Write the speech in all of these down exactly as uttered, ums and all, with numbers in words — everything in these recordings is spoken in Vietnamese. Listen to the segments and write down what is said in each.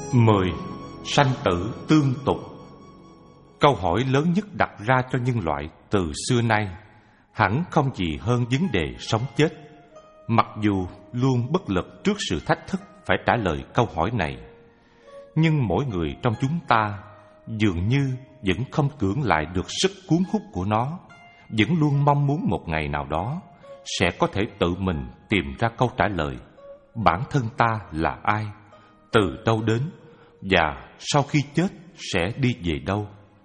Mười. Sanh tử tương tục. Câu hỏi lớn nhất đặt ra cho nhân loại từ xưa nay hẳn không gì hơn vấn đề sống chết. Mặc dù luôn bất lực trước sự thách thức phải trả lời câu hỏi này, nhưng mỗi người trong chúng ta dường như vẫn không cưỡng lại được sức cuốn hút của nó, vẫn luôn mong muốn một ngày nào đó sẽ có thể tự mình tìm ra câu trả lời: bản thân ta là ai, từ đâu đến, và sau khi chết sẽ đi về đâu.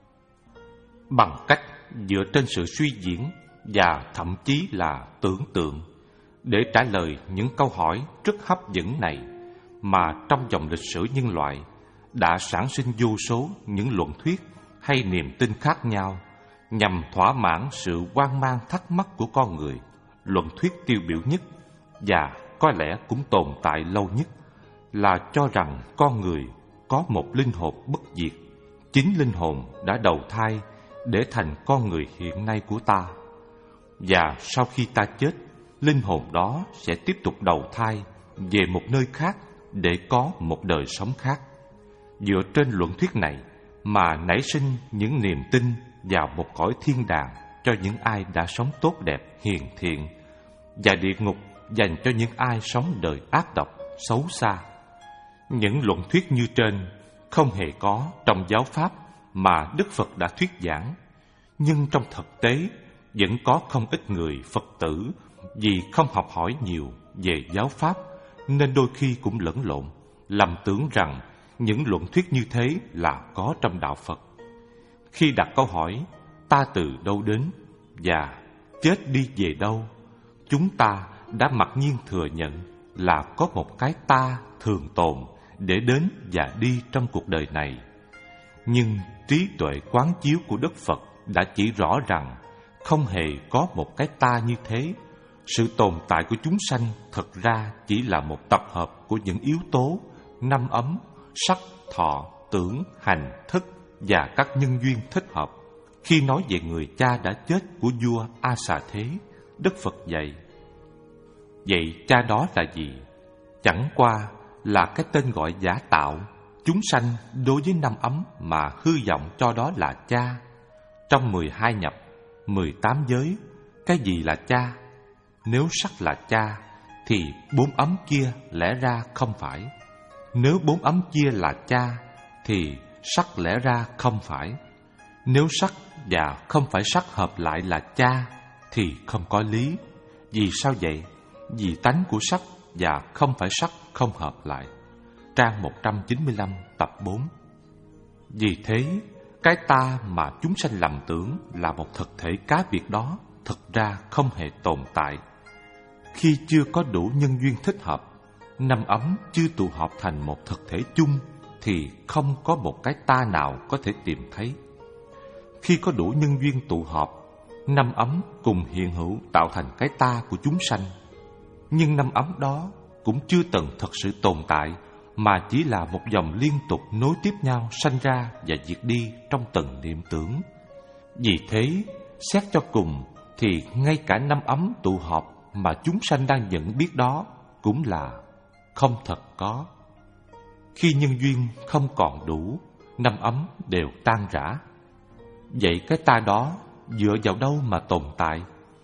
Bằng cách dựa trên sự suy diễn và thậm chí là tưởng tượng để trả lời những câu hỏi rất hấp dẫn này, mà trong dòng lịch sử nhân loại đã sản sinh vô số những luận thuyết hay niềm tin khác nhau nhằm thỏa mãn sự hoang mang thắc mắc của con người. Luận thuyết tiêu biểu nhất và có lẽ cũng tồn tại lâu nhất là cho rằng con người có một linh hồn bất diệt. Chính linh hồn đã đầu thai để thành con người hiện nay của ta, và sau khi ta chết, linh hồn đó sẽ tiếp tục đầu thai về một nơi khác để có một đời sống khác. Dựa trên luận thuyết này mà nảy sinh những niềm tin vào một cõi thiên đàng cho những ai đã sống tốt đẹp hiền thiện, và địa ngục dành cho những ai sống đời ác độc xấu xa. Những luận thuyết như trên không hề có trong giáo pháp mà Đức Phật đã thuyết giảng, nhưng trong thực tế vẫn có không ít người Phật tử vì không học hỏi nhiều về giáo pháp nên đôi khi cũng lẫn lộn, lầm tưởng rằng những luận thuyết như thế là có trong đạo Phật. Khi đặt câu hỏi ta từ đâu đến và chết đi về đâu, chúng ta đã mặc nhiên thừa nhận là có một cái ta thường tồn để đến và đi trong cuộc đời này. Nhưng trí tuệ quán chiếu của Đức Phật đã chỉ rõ rằng không hề có một cái ta như thế. Sự tồn tại của chúng sanh thật ra chỉ là một tập hợp của những yếu tố năm ấm, sắc, thọ, tưởng, hành, thức và các nhân duyên thích hợp. Khi nói về người cha đã chết của vua A Xà Thế, Đức Phật dạy: vậy cha đó là gì? Chẳng qua là cái tên gọi giả tạo chúng sanh đối với năm ấm mà hư vọng cho đó là cha. Trong mười hai nhập, mười tám giới, cái gì là cha? Nếu sắc là cha thì bốn ấm kia lẽ ra không phải. Nếu bốn ấm chia là cha thì sắc lẽ ra không phải. Nếu sắc và không phải sắc hợp lại là cha thì không có lý. Vì sao vậy? Vì tánh của sắc và không phải sắc không hợp lại. Trang một trăm chín mươi lăm tập bốn. Vì thế, cái ta mà chúng sanh lầm tưởng là một thực thể cá biệt đó thực ra không hề tồn tại. Khi chưa có đủ nhân duyên thích hợp, năm ấm chưa tụ họp thành một thực thể chung thì không có một cái ta nào có thể tìm thấy. Khi có đủ nhân duyên tụ họp, năm ấm cùng hiện hữu tạo thành cái ta của chúng sanh. Nhưng năm ấm đó cũng chưa từng thật sự tồn tại, mà chỉ là một dòng liên tục nối tiếp nhau sanh ra và diệt đi trong từng niệm tưởng. Vì thế, xét cho cùng thì ngay cả năm ấm tụ họp mà chúng sanh đang nhận biết đó cũng là không thật có. Khi nhân duyên không còn đủ, năm ấm đều tan rã. Vậy cái ta đó dựa vào đâu mà tồn tại?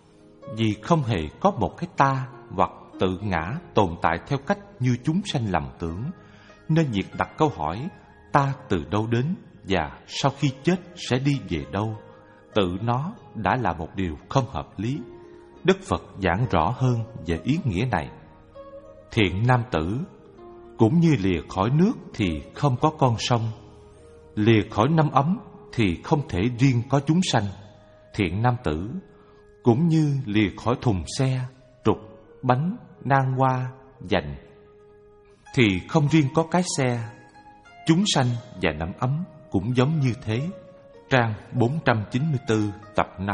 Vì không hề có một cái ta hoặc tự ngã tồn tại theo cách như chúng sanh lầm tưởng, nên việc đặt câu hỏi ta từ đâu đến và sau khi chết sẽ đi về đâu, tự nó đã là một điều không hợp lý. Đức Phật giảng rõ hơn về ý nghĩa này. Thiện nam tử, cũng như lìa khỏi nước thì không có con sông, lìa khỏi năm ấm thì không thể riêng có chúng sanh. Thiện nam tử, cũng như lìa khỏi thùng xe, trục, bánh, nan hoa, dành thì không riêng có cái xe. Chúng sanh và năm ấm cũng giống như thế. Trang bốn trăm chín mươi tư tập năm.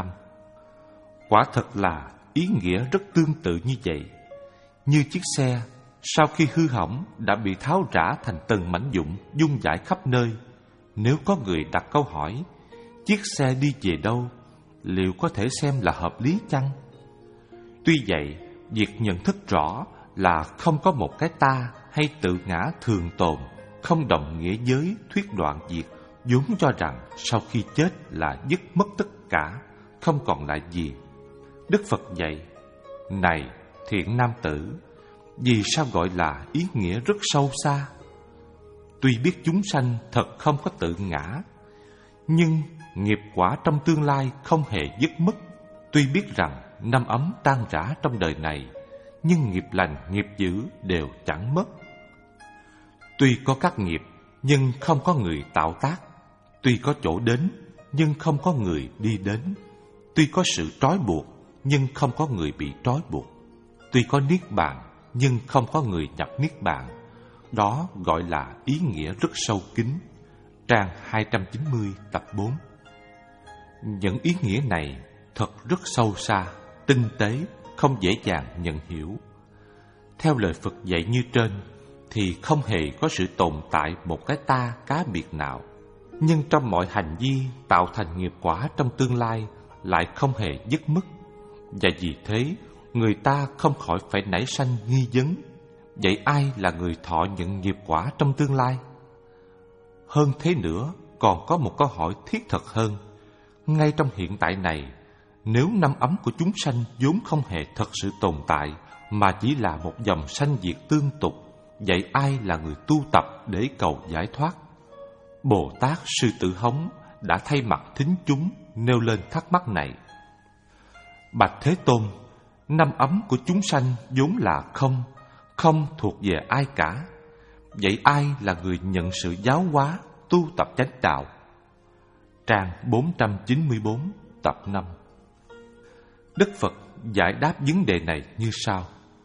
Quả thật là ý nghĩa rất tương tự như vậy. Như chiếc xe sau khi hư hỏng đã bị tháo rã thành từng mảnh vụn vung vãi khắp nơi. Nếu có người đặt câu hỏi chiếc xe đi về đâu, liệu có thể xem là hợp lý chăng? Tuy vậy, việc nhận thức rõ là không có một cái ta hay tự ngã thường tồn không đồng nghĩa với thuyết đoạn diệt, vốn cho rằng sau khi chết là dứt mất tất cả, không còn lại gì. Đức Phật dạy: này thiện nam tử, vì sao gọi là ý nghĩa rất sâu xa? Tuy biết chúng sanh thật không có tự ngã, nhưng nghiệp quả trong tương lai không hề dứt mất. Tuy biết rằng năm ấm tan rã trong đời này, nhưng nghiệp lành, nghiệp dữ đều chẳng mất. Tuy có các nghiệp, nhưng không có người tạo tác. Tuy có chỗ đến, nhưng không có người đi đến. Tuy có sự trói buộc, nhưng không có người bị trói buộc. Tuy có niết bàn, nhưng không có người nhập niết bàn. Đó gọi là ý nghĩa rất sâu kín. Trang hai trăm chín mươi tập bốn. Những ý nghĩa này thật rất sâu xa, tinh tế, không dễ dàng nhận hiểu. Theo lời Phật dạy như trên, thì không hề có sự tồn tại một cái ta cá biệt nào. Nhưng trong mọi hành vi tạo thành nghiệp quả trong tương lai lại không hề dứt mất. Và vì thế, người ta không khỏi phải nảy sanh nghi vấn: vậy ai là người thọ nhận nghiệp quả trong tương lai? Hơn thế nữa, còn có một câu hỏi thiết thực hơn. Ngay trong hiện tại này, nếu năm ấm của chúng sanh vốn không hề thật sự tồn tại, mà chỉ là một dòng sanh diệt tương tục, vậy ai là người tu tập để cầu giải thoát? Bồ Tát Sư Tử Hống đã thay mặt thính chúng nêu lên thắc mắc này. Bạch Thế Tôn, năm ấm của chúng sanh vốn là không, không thuộc về ai cả. Vậy ai là người nhận sự giáo hóa, tu tập chánh đạo? Trang bốn trăm chín mươi bốn, tập năm. Đức Phật giải đáp vấn đề này như sau: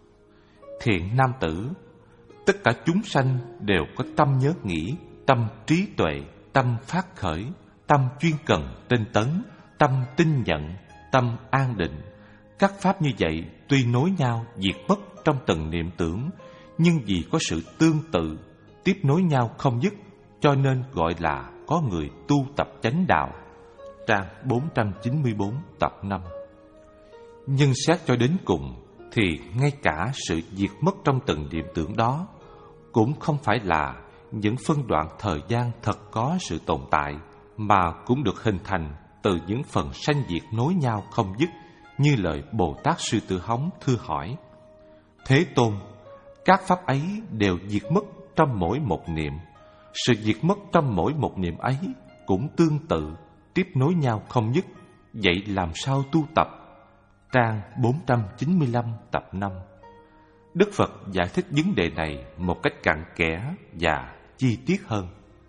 thiện nam tử, tất cả chúng sanh đều có tâm nhớ nghĩ, tâm trí tuệ, tâm phát khởi, tâm chuyên cần tinh tấn, tâm tin nhận, tâm an định. Các pháp như vậy tuy nối nhau diệt mất trong từng niệm tưởng, nhưng vì có sự tương tự, tiếp nối nhau không dứt, cho nên gọi là có người tu tập chánh đạo. Trang bốn trăm chín mươi bốn, tập năm. Nhưng xét cho đến cùng, thì ngay cả sự diệt mất trong từng niệm tưởng đó cũng không phải là những phân đoạn thời gian thật có sự tồn tại, mà cũng được hình thành từ những phần sanh diệt nối nhau không dứt, như lời Bồ Tát Sư Tử Hống thưa hỏi: Thế Tôn, các pháp ấy đều diệt mất trong mỗi một niệm. Sự diệt mất trong mỗi một niệm ấy cũng tương tự, tiếp nối nhau không dứt. Vậy làm sao tu tập? Trang bốn trăm chín mươi lăm, tập năm. Đức Phật giải thích vấn đề này một cách cặn kẽ và chi tiết hơn.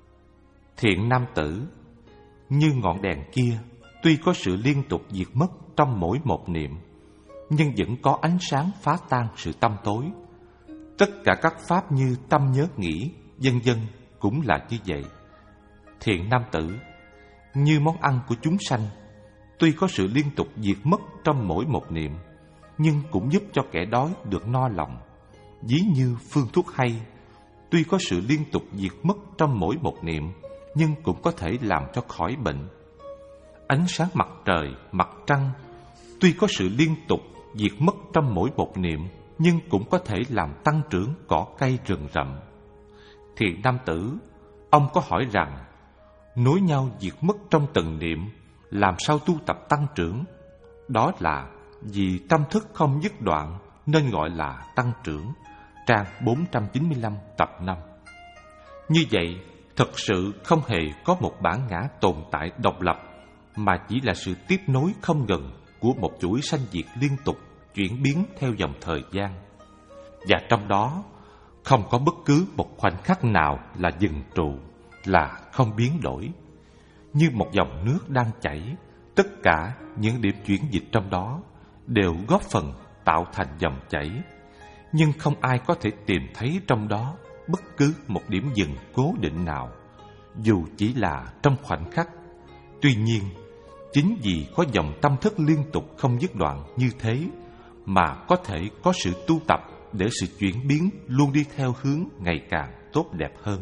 Thiện nam tử, như ngọn đèn kia, tuy có sự liên tục diệt mất trong mỗi một niệm, nhưng vẫn có ánh sáng phá tan sự tăm tối. Tất cả các pháp như tâm nhớ nghĩ, vân vân cũng là như vậy. Thiện nam tử, như món ăn của chúng sanh, tuy có sự liên tục diệt mất trong mỗi một niệm, nhưng cũng giúp cho kẻ đói được no lòng. Ví như phương thuốc hay, tuy có sự liên tục diệt mất trong mỗi một niệm, nhưng cũng có thể làm cho khỏi bệnh. Ánh sáng mặt trời, mặt trăng, tuy có sự liên tục diệt mất trong mỗi một niệm, nhưng cũng có thể làm tăng trưởng cỏ cây rừng rậm. Thiện nam tử, ông có hỏi rằng, nối nhau diệt mất trong từng niệm, làm sao tu tập tăng trưởng? Đó là vì tâm thức không dứt đoạn, nên gọi là tăng trưởng. Trang bốn trăm chín mươi lăm, tập năm. Như vậy, thật sự không hề có một bản ngã tồn tại độc lập, mà chỉ là sự tiếp nối không ngừng của một chuỗi sanh diệt liên tục, chuyển biến theo dòng thời gian. Và trong đó, không có bất cứ một khoảnh khắc nào là dừng trụ, là không biến đổi. Như một dòng nước đang chảy, tất cả những điểm chuyển dịch trong đó đều góp phần tạo thành dòng chảy, nhưng không ai có thể tìm thấy trong đó bất cứ một điểm dừng cố định nào, dù chỉ là trong khoảnh khắc. Tuy nhiên, chính vì có dòng tâm thức liên tục không dứt đoạn như thế, mà có thể có sự tu tập để sự chuyển biến luôn đi theo hướng ngày càng tốt đẹp hơn.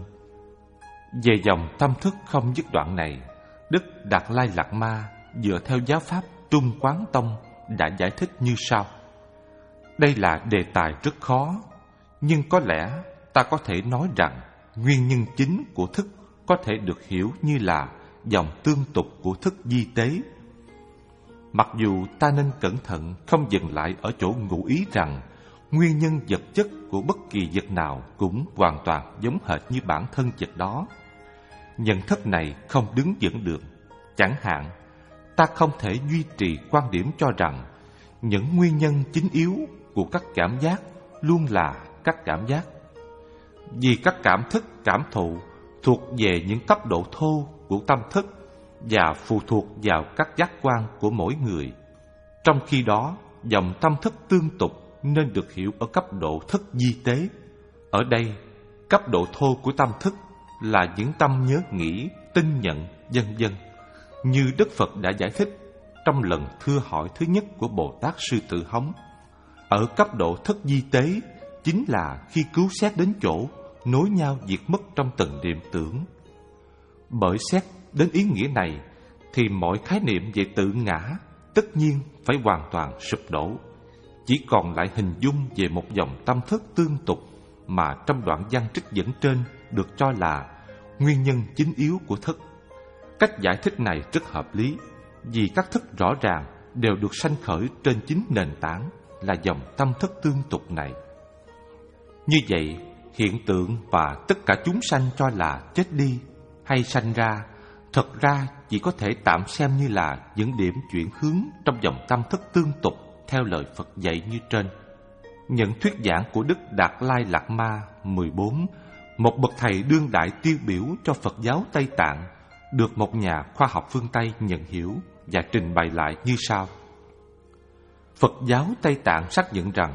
Về dòng tâm thức không dứt đoạn này, Đức Đạt Lai Lạt Ma dựa theo giáo pháp Trung Quán Tông đã giải thích như sau. Đây là đề tài rất khó, nhưng có lẽ ta có thể nói rằng nguyên nhân chính của thức có thể được hiểu như là dòng tương tục của thức di tế. Mặc dù ta nên cẩn thận không dừng lại ở chỗ ngụ ý rằng nguyên nhân vật chất của bất kỳ vật nào cũng hoàn toàn giống hệt như bản thân vật đó. Nhận thức này không đứng vững được. Chẳng hạn, ta không thể duy trì quan điểm cho rằng những nguyên nhân chính yếu của các cảm giác luôn là các cảm giác, vì các cảm thức cảm thụ thuộc về những cấp độ thô của tâm thức và phụ thuộc vào các giác quan của mỗi người. Trong khi đó, dòng tâm thức tương tục nên được hiểu ở cấp độ thức di tế. Ở đây, cấp độ thô của tâm thức là những tâm nhớ nghĩ, tin nhận, vân vân, như Đức Phật đã giải thích trong lần thưa hỏi thứ nhất của Bồ Tát Sư Tử Hống. Ở cấp độ thức di tế chính là khi cứu xét đến chỗ nối nhau diệt mất trong từng niệm tưởng. Bởi xét đến ý nghĩa này thì mọi khái niệm về tự ngã tất nhiên phải hoàn toàn sụp đổ, chỉ còn lại hình dung về một dòng tâm thức tương tục mà trong đoạn văn trích dẫn trên được cho là nguyên nhân chính yếu của thức. Cách giải thích này rất hợp lý, vì các thức rõ ràng đều được sanh khởi trên chính nền tảng là dòng tâm thức tương tục này. Như vậy, hiện tượng và tất cả chúng sanh cho là chết đi hay sanh ra, thật ra chỉ có thể tạm xem như là những điểm chuyển hướng trong dòng tâm thức tương tục theo lời Phật dạy như trên. Những thuyết giảng của Đức Đạt Lai Lạt Ma mười bốn, một bậc thầy đương đại tiêu biểu cho Phật giáo Tây Tạng, được một nhà khoa học phương Tây nhận hiểu và trình bày lại như sau. Phật giáo Tây Tạng xác nhận rằng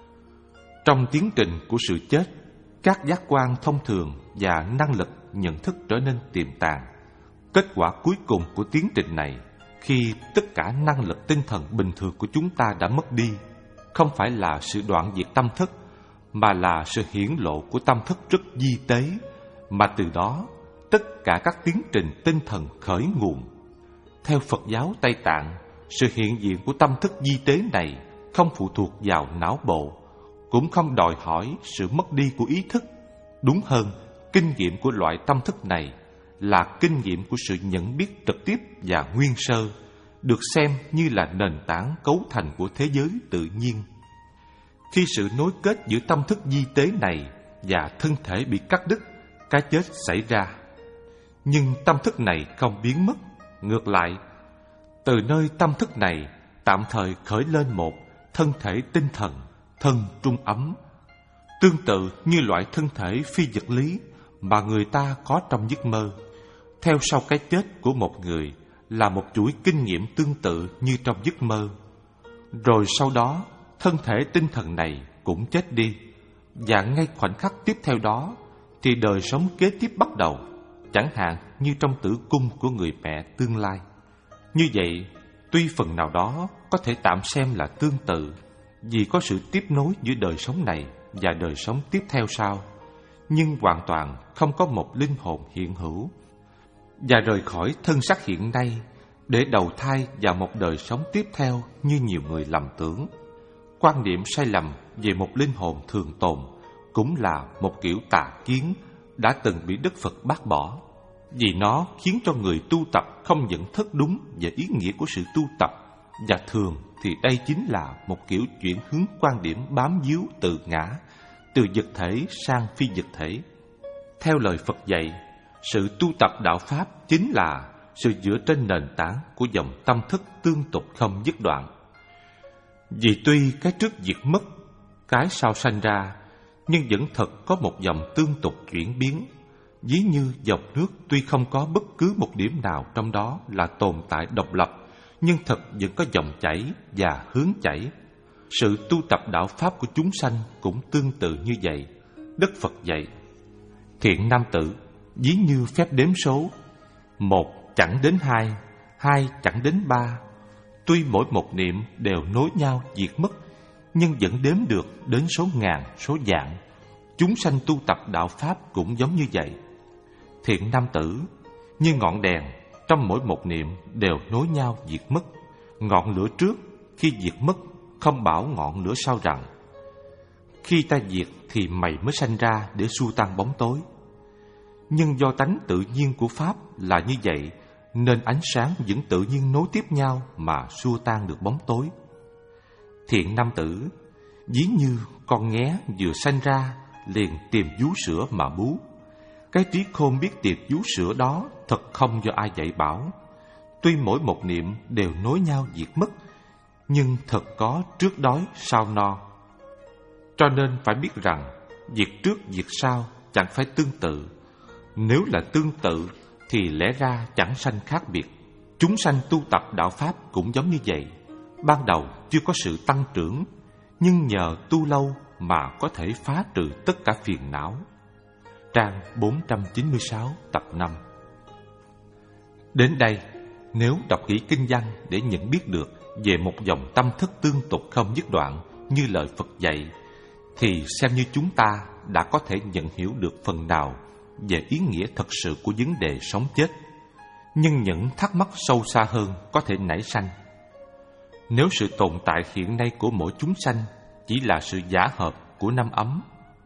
trong tiến trình của sự chết, các giác quan thông thường và năng lực nhận thức trở nên tiềm tàng. Kết quả cuối cùng của tiến trình này, khi tất cả năng lực tinh thần bình thường của chúng ta đã mất đi, không phải là sự đoạn diệt tâm thức, mà là sự hiển lộ của tâm thức rất di tế, mà từ đó tất cả các tiến trình tinh thần khởi nguồn. Theo Phật giáo Tây Tạng, sự hiện diện của tâm thức di tế này không phụ thuộc vào não bộ, cũng không đòi hỏi sự mất đi của ý thức. Đúng hơn, kinh nghiệm của loại tâm thức này là kinh nghiệm của sự nhận biết trực tiếp và nguyên sơ, được xem như là nền tảng cấu thành của thế giới tự nhiên. Khi sự nối kết giữa tâm thức di tế này và thân thể bị cắt đứt, cái chết xảy ra. Nhưng tâm thức này không biến mất, ngược lại, từ nơi tâm thức này tạm thời khởi lên một thân thể tinh thần, thân trung ấm, tương tự như loại thân thể phi vật lý mà người ta có trong giấc mơ. Theo sau cái chết của một người là một chuỗi kinh nghiệm tương tự như trong giấc mơ. Rồi sau đó, thân thể tinh thần này cũng chết đi, và ngay khoảnh khắc tiếp theo đó thì đời sống kế tiếp bắt đầu, chẳng hạn như trong tử cung của người mẹ tương lai. Như vậy, tuy phần nào đó có thể tạm xem là tương tự, vì có sự tiếp nối giữa đời sống này và đời sống tiếp theo sau, nhưng hoàn toàn không có một linh hồn hiện hữu và rời khỏi thân xác hiện nay để đầu thai vào một đời sống tiếp theo như nhiều người lầm tưởng. Quan niệm sai lầm về một linh hồn thường tồn cũng là một kiểu tà kiến đã từng bị Đức Phật bác bỏ, vì nó khiến cho người tu tập không nhận thức đúng về ý nghĩa của sự tu tập, và thường thì đây chính là một kiểu chuyển hướng quan điểm bám víu từ ngã, từ vật thể sang phi vật thể. Theo lời Phật dạy, sự tu tập đạo Pháp chính là sự dựa trên nền tảng của dòng tâm thức tương tục không dứt đoạn. Vì tuy cái trước diệt mất, cái sau sanh ra, nhưng vẫn thật có một dòng tương tục chuyển biến. Ví như dòng nước tuy không có bất cứ một điểm nào trong đó là tồn tại độc lập, nhưng thật vẫn có dòng chảy và hướng chảy. Sự tu tập đạo Pháp của chúng sanh cũng tương tự như vậy. Đức Phật dạy: thiện nam tử, ví như phép đếm số, một chẳng đến hai, hai chẳng đến ba. Tuy mỗi một niệm đều nối nhau diệt mất, nhưng vẫn đếm được đến số ngàn, số vạn. Chúng sanh tu tập đạo Pháp cũng giống như vậy. Thiện nam tử, như ngọn đèn, trong mỗi một niệm đều nối nhau diệt mất. Ngọn lửa trước khi diệt mất không bảo ngọn lửa sau rằng: khi ta diệt thì mày mới sanh ra để xua tan bóng tối. nhưng do tánh tự nhiên của Pháp là như vậy, nên ánh sáng vẫn tự nhiên nối tiếp nhau mà xua tan được bóng tối. Thiện nam tử, ví như con nghé vừa sanh ra liền tìm vú sữa mà bú. Cái trí khôn biết tìm vú sữa đó thật không do ai dạy bảo. Tuy mỗi một niệm đều nối nhau diệt mất, nhưng thật có trước đói sau no. Cho nên phải biết rằng việc trước việc sau chẳng phải tương tự. Nếu là tương tự thì lẽ ra chẳng sanh khác biệt. Chúng sanh tu tập đạo Pháp cũng giống như vậy. Ban đầu chưa có sự tăng trưởng, nhưng nhờ tu lâu mà có thể phá trừ tất cả phiền não. Trang bốn trăm chín mươi sáu tập năm. Đến đây, nếu đọc kỹ kinh văn để nhận biết được về một dòng tâm thức tương tục không dứt đoạn như lời Phật dạy, thì xem như chúng ta đã có thể nhận hiểu được phần nào về ý nghĩa thật sự của vấn đề sống chết. Nhưng những thắc mắc sâu xa hơn có thể nảy sanh. Nếu sự tồn tại hiện nay của mỗi chúng sanh chỉ là sự giả hợp của năm ấm,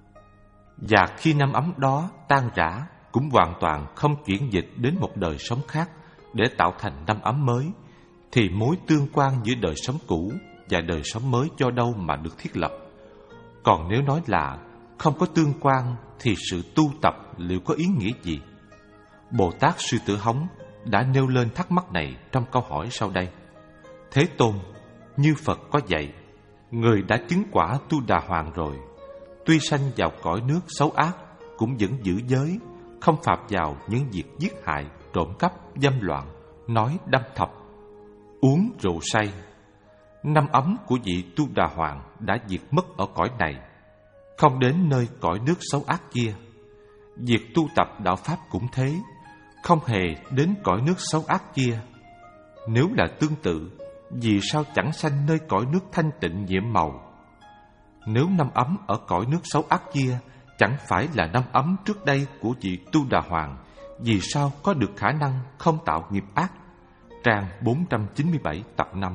và khi năm ấm đó tan rã cũng hoàn toàn không chuyển dịch đến một đời sống khác để tạo thành năm ấm mới, thì mối tương quan giữa đời sống cũ và đời sống mới do đâu mà được thiết lập? Còn nếu nói là không có tương quan thì sự tu tập liệu có ý nghĩa gì? Bồ Tát Sư Tử Hống đã nêu lên thắc mắc này trong câu hỏi sau đây. Thế Tôn, như Phật có dạy, người đã chứng quả Tu Đà Hoàng rồi, tuy sanh vào cõi nước xấu ác cũng vẫn giữ giới, không phạm vào những việc giết hại, trộm cắp, dâm loạn, nói đâm thọc, uống rượu say. Năm ấm của vị Tu Đà Hoàng đã diệt mất ở cõi này, không đến nơi cõi nước xấu ác kia. Việc tu tập đạo Pháp cũng thế, không hề đến cõi nước xấu ác kia. Nếu là tương tự, vì sao chẳng sanh nơi cõi nước thanh tịnh nhiệm màu? Nếu năm ấm ở cõi nước xấu ác kia chẳng phải là năm ấm trước đây của vị Tu Đà Hoàng, vì sao có được khả năng không tạo nghiệp ác? Trang bốn trăm chín mươi bảy tập năm.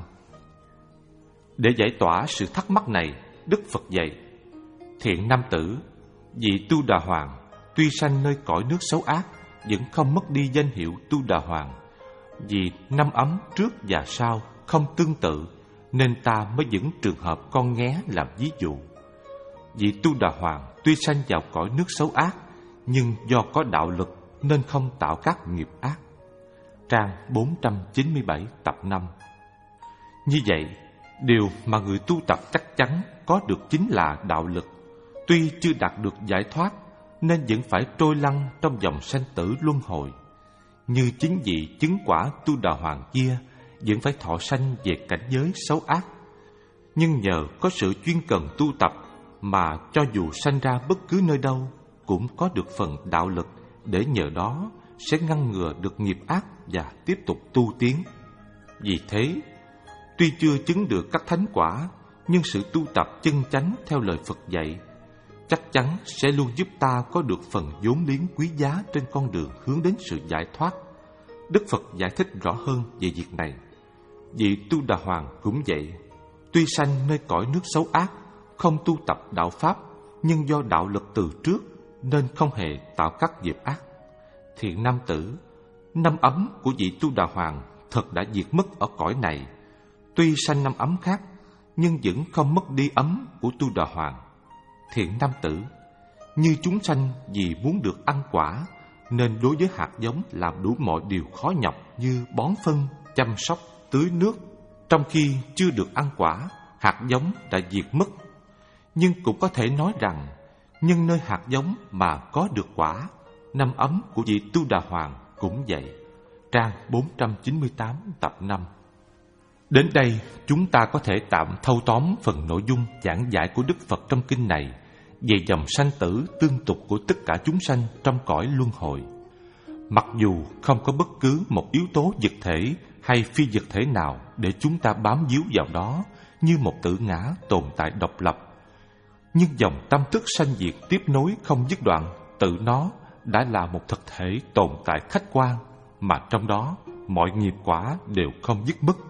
Để giải tỏa sự thắc mắc này, Đức Phật dạy: Thiện nam tử, vị Tu Đà Hoàng tuy sanh nơi cõi nước xấu ác vẫn không mất đi danh hiệu Tu Đà Hoàng. Vì năm ấm trước và sau không tương tự, nên ta mới dẫn trường hợp con nghé làm ví dụ. Vị Tu Đà Hoàng tuy sanh vào cõi nước xấu ác, nhưng do có đạo lực nên không tạo các nghiệp ác. Trang bốn trăm chín mươi bảy tập năm. Như vậy, điều mà người tu tập chắc chắn có được chính là đạo lực. Tuy chưa đạt được giải thoát, nên vẫn phải trôi lăn trong dòng sanh tử luân hồi. Như chính vị chứng quả Tu Đà Hoàng kia vẫn phải thọ sanh về cảnh giới xấu ác. Nhưng nhờ có sự chuyên cần tu tập mà cho dù sanh ra bất cứ nơi đâu cũng có được phần đạo lực, để nhờ đó sẽ ngăn ngừa được nghiệp ác và tiếp tục tu tiến. Vì thế, tuy chưa chứng được các thánh quả, nhưng sự tu tập chân chánh theo lời Phật dạy chắc chắn sẽ luôn giúp ta có được phần vốn liếng quý giá trên con đường hướng đến sự giải thoát. Đức Phật giải thích rõ hơn về việc này. Vị Tu Đà Hoàng cũng vậy, tuy sanh nơi cõi nước xấu ác, không tu tập đạo Pháp, nhưng do đạo lực từ trước nên không hề tạo các nghiệp ác. Thiện nam tử, năm ấm của vị Tu Đà Hoàng thật đã diệt mất ở cõi này. Tuy sanh năm ấm khác, nhưng vẫn không mất đi ấm của Tu Đà Hoàng. Thiện nam tử, như chúng sanh vì muốn được ăn quả, nên đối với hạt giống làm đủ mọi điều khó nhọc như bón phân, chăm sóc, tưới nước. Trong khi chưa được ăn quả, hạt giống đã diệt mất. Nhưng cũng có thể nói rằng, nhân nơi hạt giống mà có được quả, năm ấm của vị Tu Đà Hoàng cũng vậy. Trang bốn trăm chín mươi tám tập năm. Đến đây, chúng ta có thể tạm thâu tóm phần nội dung giảng giải của Đức Phật trong kinh này về dòng sanh tử tương tục của tất cả chúng sanh trong cõi luân hồi. Mặc dù không có bất cứ một yếu tố vật thể hay phi vật thể nào để chúng ta bám víu vào đó như một tự ngã tồn tại độc lập, nhưng dòng tâm thức sanh diệt tiếp nối không dứt đoạn tự nó đã là một thực thể tồn tại khách quan, mà trong đó mọi nghiệp quả đều không dứt mất.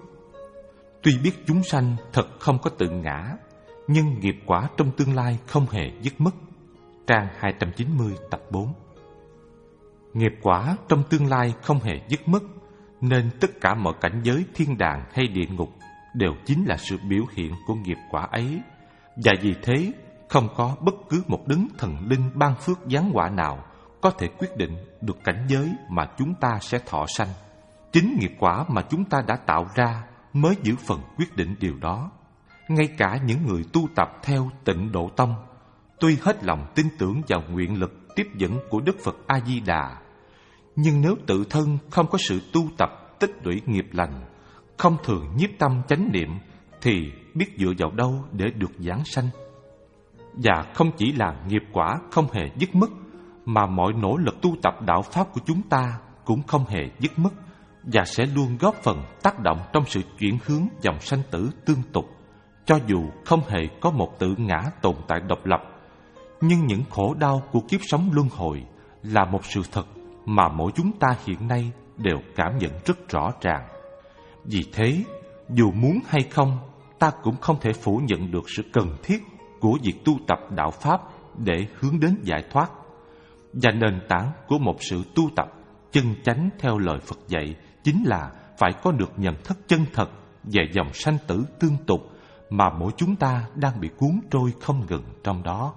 Tuy biết chúng sanh thật không có tự ngã, nhưng nghiệp quả trong tương lai không hề dứt mất. Trang hai trăm chín mươi tập bốn. Nghiệp quả trong tương lai không hề dứt mất, nên tất cả mọi cảnh giới thiên đàng hay địa ngục đều chính là sự biểu hiện của nghiệp quả ấy. Và vì thế, không có bất cứ một đấng thần linh ban phước giáng họa nào có thể quyết định được cảnh giới mà chúng ta sẽ thọ sanh. Chính nghiệp quả mà chúng ta đã tạo ra mới giữ phần quyết định điều đó. Ngay cả những người tu tập theo Tịnh Độ Tông, tuy hết lòng tin tưởng vào nguyện lực tiếp dẫn của Đức Phật A-di-đà, nhưng nếu tự thân không có sự tu tập tích lũy nghiệp lành, không thường nhiếp tâm chánh niệm, thì biết dựa vào đâu để được giảng sanh. Và không chỉ là nghiệp quả không hề dứt mất, mà mọi nỗ lực tu tập đạo pháp của chúng ta cũng không hề dứt mất, và sẽ luôn góp phần tác động trong sự chuyển hướng dòng sanh tử tương tục. Cho dù không hề có một tự ngã tồn tại độc lập, nhưng những khổ đau của kiếp sống luân hồi là một sự thật mà mỗi chúng ta hiện nay đều cảm nhận rất rõ ràng. Vì thế, dù muốn hay không, ta cũng không thể phủ nhận được sự cần thiết của việc tu tập đạo pháp để hướng đến giải thoát. Và nền tảng của một sự tu tập chân chánh theo lời Phật dạy chính là phải có được nhận thức chân thật về dòng sanh tử tương tục mà mỗi chúng ta đang bị cuốn trôi không ngừng trong đó.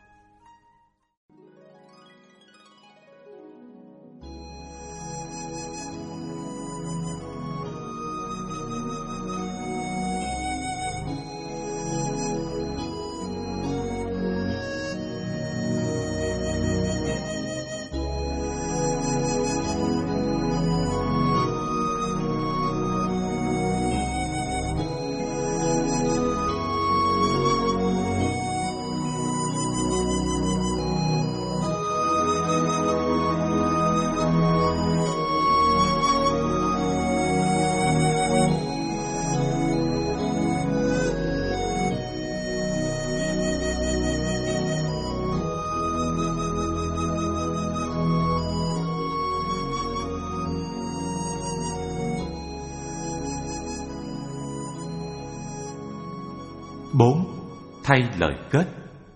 Bốn. Thay lời kết.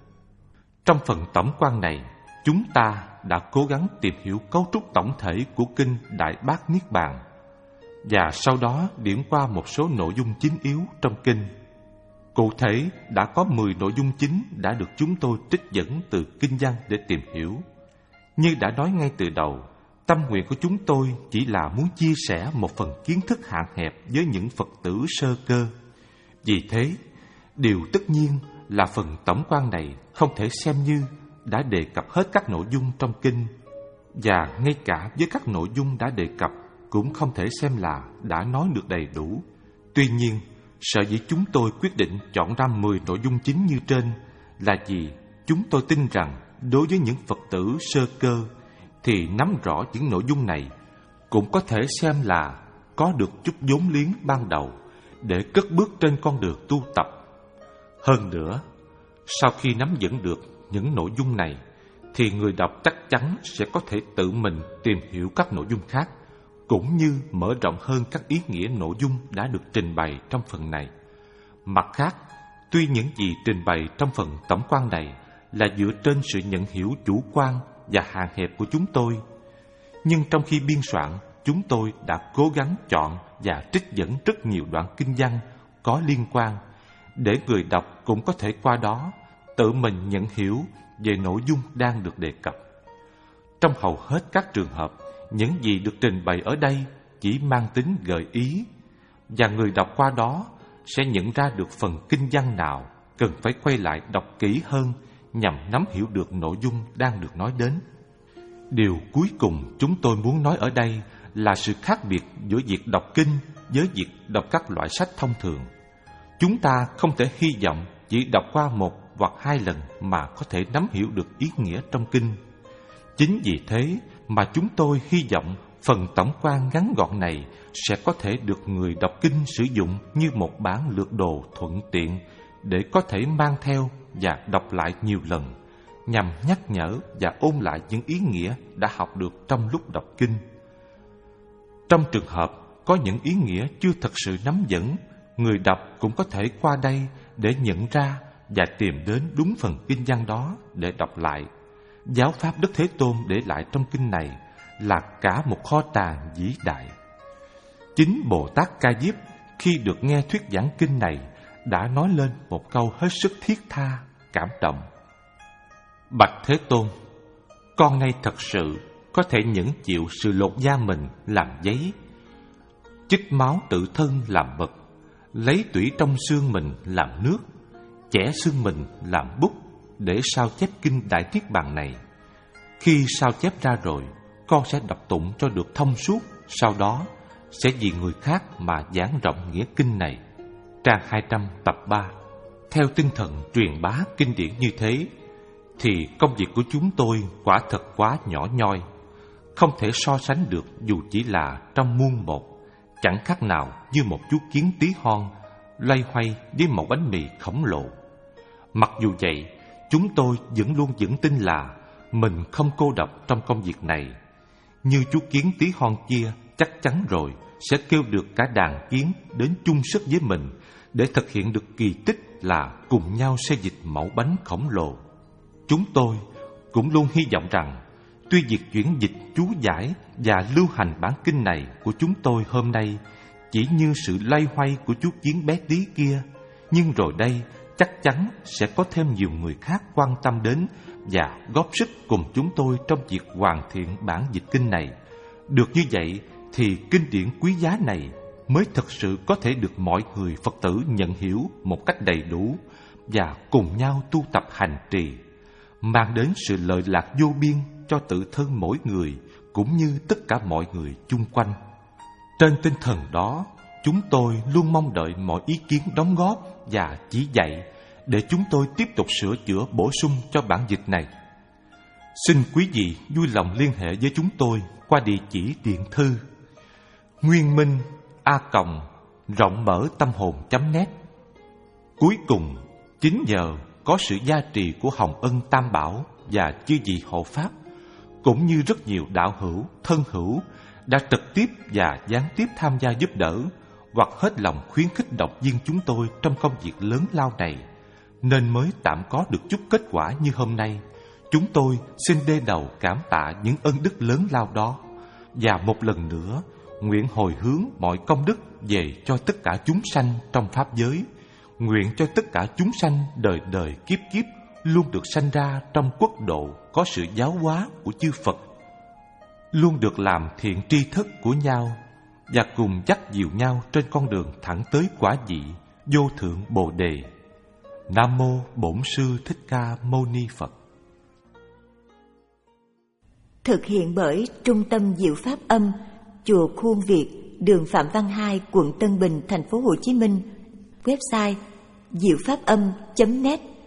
Trong phần tổng quan này, chúng ta đã cố gắng tìm hiểu cấu trúc tổng thể của kinh Đại Bát Niết Bàn, và sau đó điểm qua một số nội dung chính yếu trong kinh. Cụ thể, đã có mười nội dung chính đã được chúng tôi trích dẫn từ kinh văn để tìm hiểu. Như đã nói ngay từ đầu, tâm nguyện của chúng tôi chỉ là muốn chia sẻ một phần kiến thức hạn hẹp với những Phật tử sơ cơ. Vì thế, điều tất nhiên là phần tổng quan này không thể xem như đã đề cập hết các nội dung trong kinh, và ngay cả với các nội dung đã đề cập cũng không thể xem là đã nói được đầy đủ. Tuy nhiên, sở dĩ chúng tôi quyết định chọn ra mười nội dung chính như trên là vì chúng tôi tin rằng đối với những Phật tử sơ cơ thì nắm rõ những nội dung này cũng có thể xem là có được chút vốn liếng ban đầu để cất bước trên con đường tu tập. Hơn nữa, sau khi nắm vững được những nội dung này thì người đọc chắc chắn sẽ có thể tự mình tìm hiểu các nội dung khác, cũng như mở rộng hơn các ý nghĩa nội dung đã được trình bày trong phần này. Mặt khác, tuy những gì trình bày trong phần tổng quan này là dựa trên sự nhận hiểu chủ quan và hạn hẹp của chúng tôi, nhưng trong khi biên soạn, chúng tôi đã cố gắng chọn và trích dẫn rất nhiều đoạn kinh văn có liên quan, để người đọc cũng có thể qua đó tự mình nhận hiểu về nội dung đang được đề cập. Trong hầu hết các trường hợp, những gì được trình bày ở đây chỉ mang tính gợi ý, và người đọc qua đó sẽ nhận ra được phần kinh văn nào cần phải quay lại đọc kỹ hơn nhằm nắm hiểu được nội dung đang được nói đến. Điều cuối cùng chúng tôi muốn nói ở đây là sự khác biệt giữa việc đọc kinh với việc đọc các loại sách thông thường. Chúng ta không thể hy vọng chỉ đọc qua một hoặc hai lần mà có thể nắm hiểu được ý nghĩa trong kinh. Chính vì thế mà chúng tôi hy vọng phần tổng quan ngắn gọn này sẽ có thể được người đọc kinh sử dụng như một bản lược đồ thuận tiện để có thể mang theo và đọc lại nhiều lần, nhằm nhắc nhở và ôn lại những ý nghĩa đã học được trong lúc đọc kinh. Trong trường hợp có những ý nghĩa chưa thật sự nắm vững, người đọc cũng có thể qua đây để nhận ra và tìm đến đúng phần kinh văn đó để đọc lại. Giáo pháp Đức Thế Tôn để lại trong kinh này là cả một kho tàng vĩ đại. Chính Bồ Tát Ca Diếp khi được nghe thuyết giảng kinh này đã nói lên một câu hết sức thiết tha, cảm động. Bạch Thế Tôn, con nay thật sự có thể nhẫn chịu sự lột da mình làm giấy, chích máu tự thân làm mực, lấy tủy trong xương mình làm nước, chẻ xương mình làm bút để sao chép kinh Đại Niết Bàn này. Khi sao chép ra rồi, con sẽ đọc tụng cho được thông suốt, sau đó sẽ vì người khác mà giảng rộng nghĩa kinh này. Trang hai trăm tập ba. Theo tinh thần truyền bá kinh điển như thế, thì công việc của chúng tôi quả thật quá nhỏ nhoi, không thể so sánh được dù chỉ là trong muôn một, chẳng khác nào như một chú kiến tí hon loay hoay với một bánh mì khổng lồ. Mặc dù vậy, chúng tôi vẫn luôn vững tin là mình không cô độc trong công việc này. Như chú kiến tí hon kia chắc chắn rồi sẽ kêu được cả đàn kiến đến chung sức với mình để thực hiện được kỳ tích là cùng nhau xây dịch mẫu bánh khổng lồ. Chúng tôi cũng luôn hy vọng rằng tuy việc chuyển dịch chú giải và lưu hành bản kinh này của chúng tôi hôm nay chỉ như sự loay hoay của chú kiến bé tí kia, nhưng rồi đây chắc chắn sẽ có thêm nhiều người khác quan tâm đến và góp sức cùng chúng tôi trong việc hoàn thiện bản dịch kinh này. Được như vậy thì kinh điển quý giá này mới thực sự có thể được mọi người Phật tử nhận hiểu một cách đầy đủ và cùng nhau tu tập hành trì, mang đến sự lợi lạc vô biên cho tự thân mỗi người cũng như tất cả mọi người chung quanh. Trên tinh thần đó, chúng tôi luôn mong đợi mọi ý kiến đóng góp và chỉ dạy để chúng tôi tiếp tục sửa chữa bổ sung cho bản dịch này. Xin quý vị vui lòng liên hệ với chúng tôi qua địa chỉ điện thư nguyên minh a còng rộng mở tâm hồn chấm net. Cuối cùng, chín giờ có sự gia trì của Hồng Ân Tam Bảo và chư vị hộ pháp, cũng như rất nhiều đạo hữu, thân hữu đã trực tiếp và gián tiếp tham gia giúp đỡ hoặc hết lòng khuyến khích động viên chúng tôi trong công việc lớn lao này, nên mới tạm có được chút kết quả như hôm nay. Chúng tôi xin đê đầu cảm tạ những ân đức lớn lao đó, và một lần nữa nguyện hồi hướng mọi công đức về cho tất cả chúng sanh trong pháp giới, nguyện cho tất cả chúng sanh đời đời kiếp kiếp luôn được sanh ra trong quốc độ có sự giáo hóa của chư Phật, luôn được làm thiện tri thức của nhau và cùng dắt dìu nhau trên con đường thẳng tới quả vị vô thượng Bồ Đề. Nam mô Bổn Sư Thích Ca Mâu Ni Phật. Thực hiện bởi Trung tâm Diệu Pháp Âm, Chùa Khuôn Việt, đường Phạm Văn Hai, quận Tân Bình, thành phố Hồ Chí Minh. Website diệu pháp âm chấm net.